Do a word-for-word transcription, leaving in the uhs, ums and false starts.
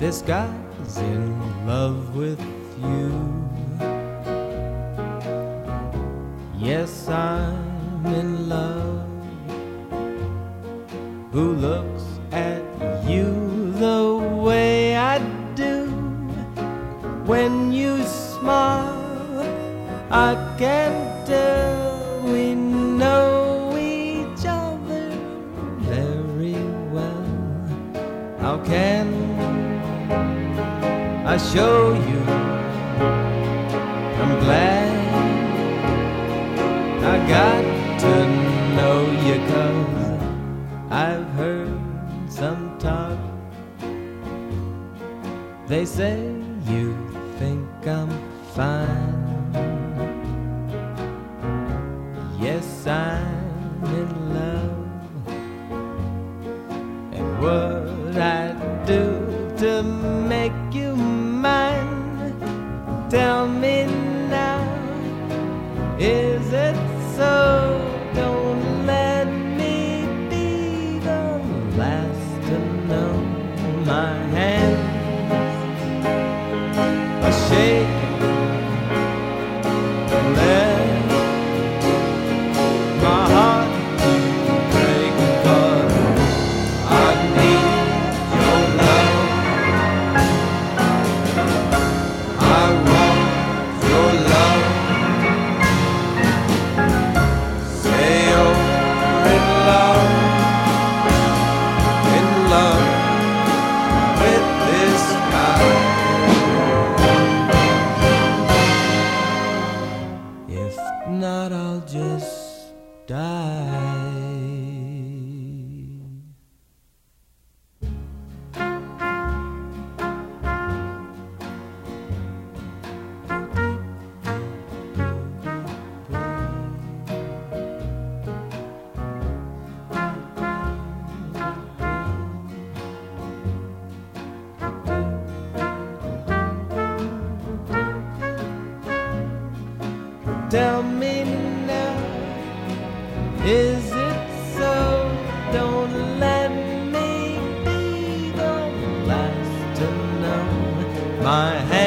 this guy's in love with you. Yes, I'm in love. Who looks at you the way I do? When you smile, I can tell we know each other very well. How can I show you I'm glad I got to know you, 'cause I've heard some talk. They say you think I'm fine. Yes, I'm in love. And what I do to make you mine, tell me now, is it so? Don't let me be the last to know. My hands are shaking, don't let my heart break, 'cause I need your love. I want your love. Say you're in love, in love with this guy. If not, I'll just die. Tell me now, is it so? Don't let me be the last to know. My hand